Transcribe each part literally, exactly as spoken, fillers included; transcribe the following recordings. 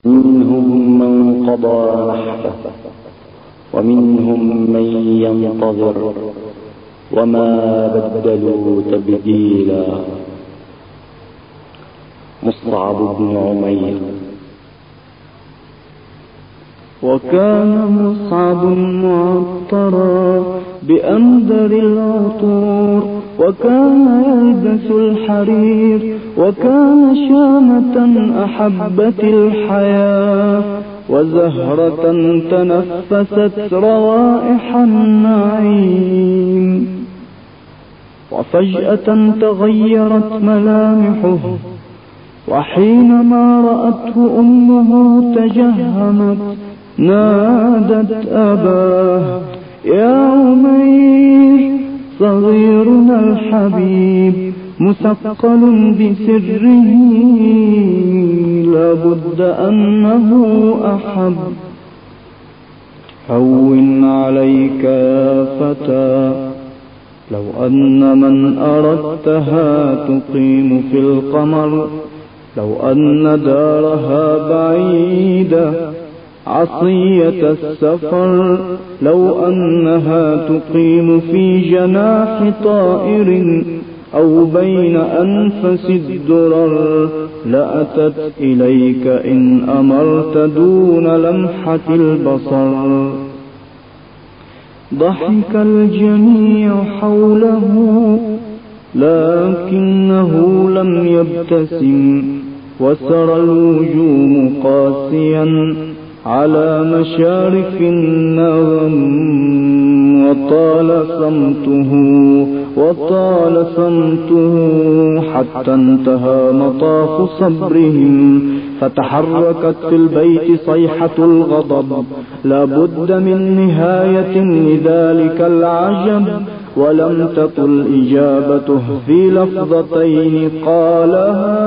منهم من قضى نحبه ومنهم من ينتظر وما بدلوا تبديلا. مصعب بن عمير. وكان مصعب معطرا بأندر العطور، وكان يلبس الحرير، وكان شامة أحبت الحياة، وزهرة تنفست روائح النعيم. وفجأة تغيرت ملامحه، وحينما رأته أمه تجهمت، نادت أباه: يا عمير، صغيرنا الحبيب مثقل بسره، لابد أنه أحب. هون عليك يا فتى، لو أن من أردتها تقيم في القمر، لو أن دارها بعيدة عصية السفر، لو أنها تقيم في جناح طائر أو بين أنفس الدرر، لأتت إليك إن أمرت دون لمحة البصر. ضحك الجميع حوله لكنه لم يبتسم، وسرى الوجوم قاسيا على مشارف النغم، وطال صمته وطال صمته حتى انتهى مطاف صبرهم، فتحركت في البيت صيحة الغضب، لابد من نهاية لذلك العجب، ولم تطل إجابته في لفظتين قالها: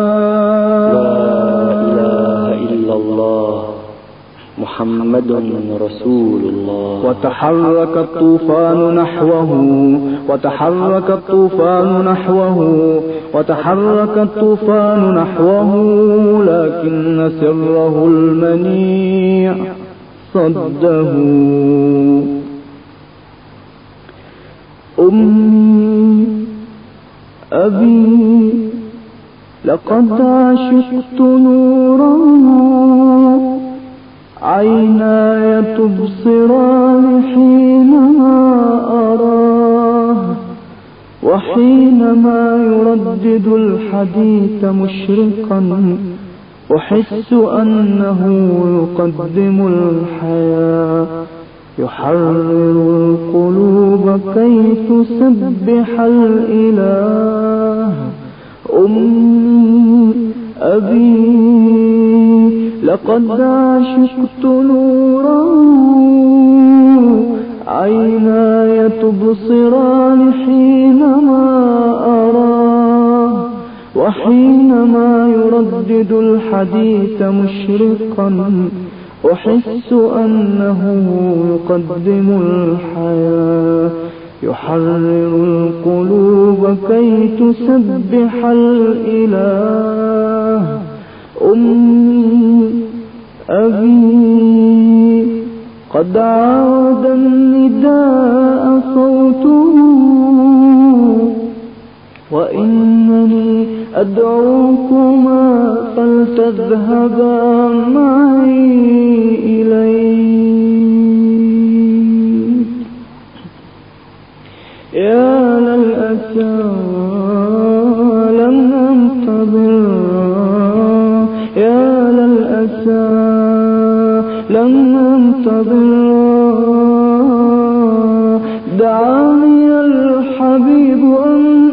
لا إله إلا الله محمد رسول الله. وتحرك الطوفان نحوه، وتحرك الطوفان نحوه، وتحرك الطوفان نحوه، لكن سره المنيع صده. أمي، أبي، لقد عشقت نورا، عيناي تبصران حينما أراه، وحينما يردد الحديث مشرقا أحس أنه يقدم الحياة، يحرر القلوب كي تسبح الإله. أمي، أبي، لقد عشقت نورا، عيناي تبصران حينما أراه، وحينما يردد الحديث مشرقا أحس أنه يقدم الحياة، يحرر القلوب كي تسبح الإله. أمي، أبي، قد عاد النداء صوته، وإنني أدعوكما فلتذهبا معي إليه. يا للأسى لم أنتظر، يا للأسى لم أنتظر، دعاني الحبيب أن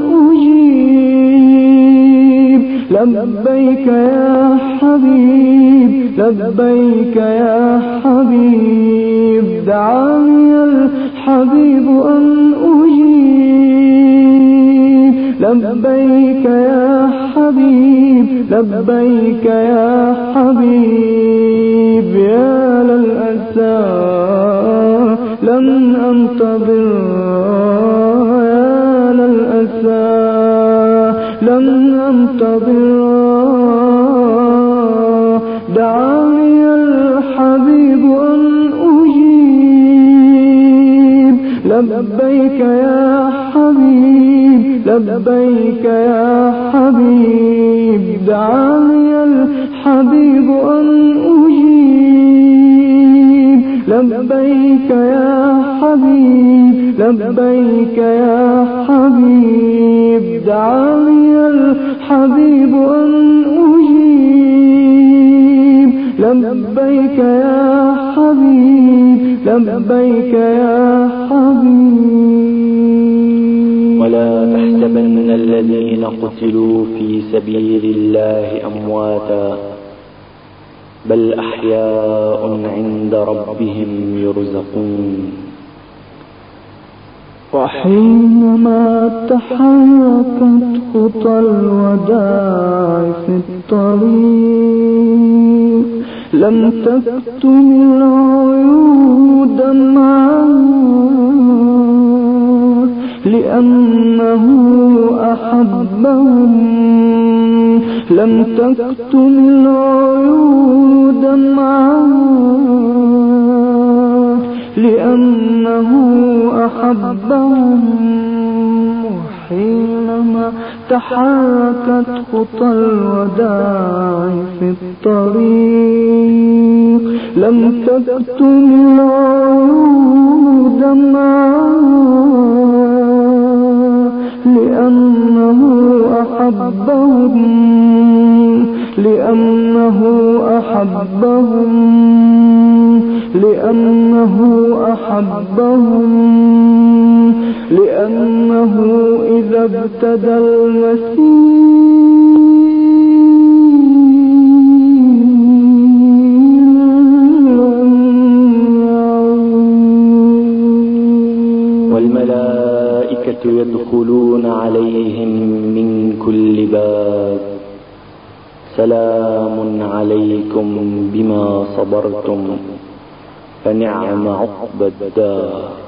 أجيب. لبيك يا حبيب، لبيك يا حبيب، دعاني الحبيب أن أجيب. لبيك يا حبيب، لبيك يا حبيب، يا للأسى لن أنتظر، يا للأسى لن أنتظر، دعاني لبيك يا حبيب لبيك يا حبيب دعاني الحبيب أن أجيب لبيك يا حبيب لبيك يا حبيب دعاني الحبيب أن أجيب لبيك يا حبيب لبيك يا حبيب. ولا تحسبن الذين قتلوا في سبيل الله أمواتا بل أحياء عند ربهم يرزقون. وحينما تحركت خطى الوداع في الطريق لم تكتم العيون دمعا لأنه أحبهم لم تكتم العيون دمعا لأنه أحبهم. وحينما تحركت خطى الوداع في الطريق لم تكتم العيون دمعا لأنه أحبهم لأنه أحبهم لأنه أحبهم لأنه إذا ابتدى المسير والملائكة يدخلون عليهم من كل باب سلام عليكم بما صبرتم فنعم عقبى الدار.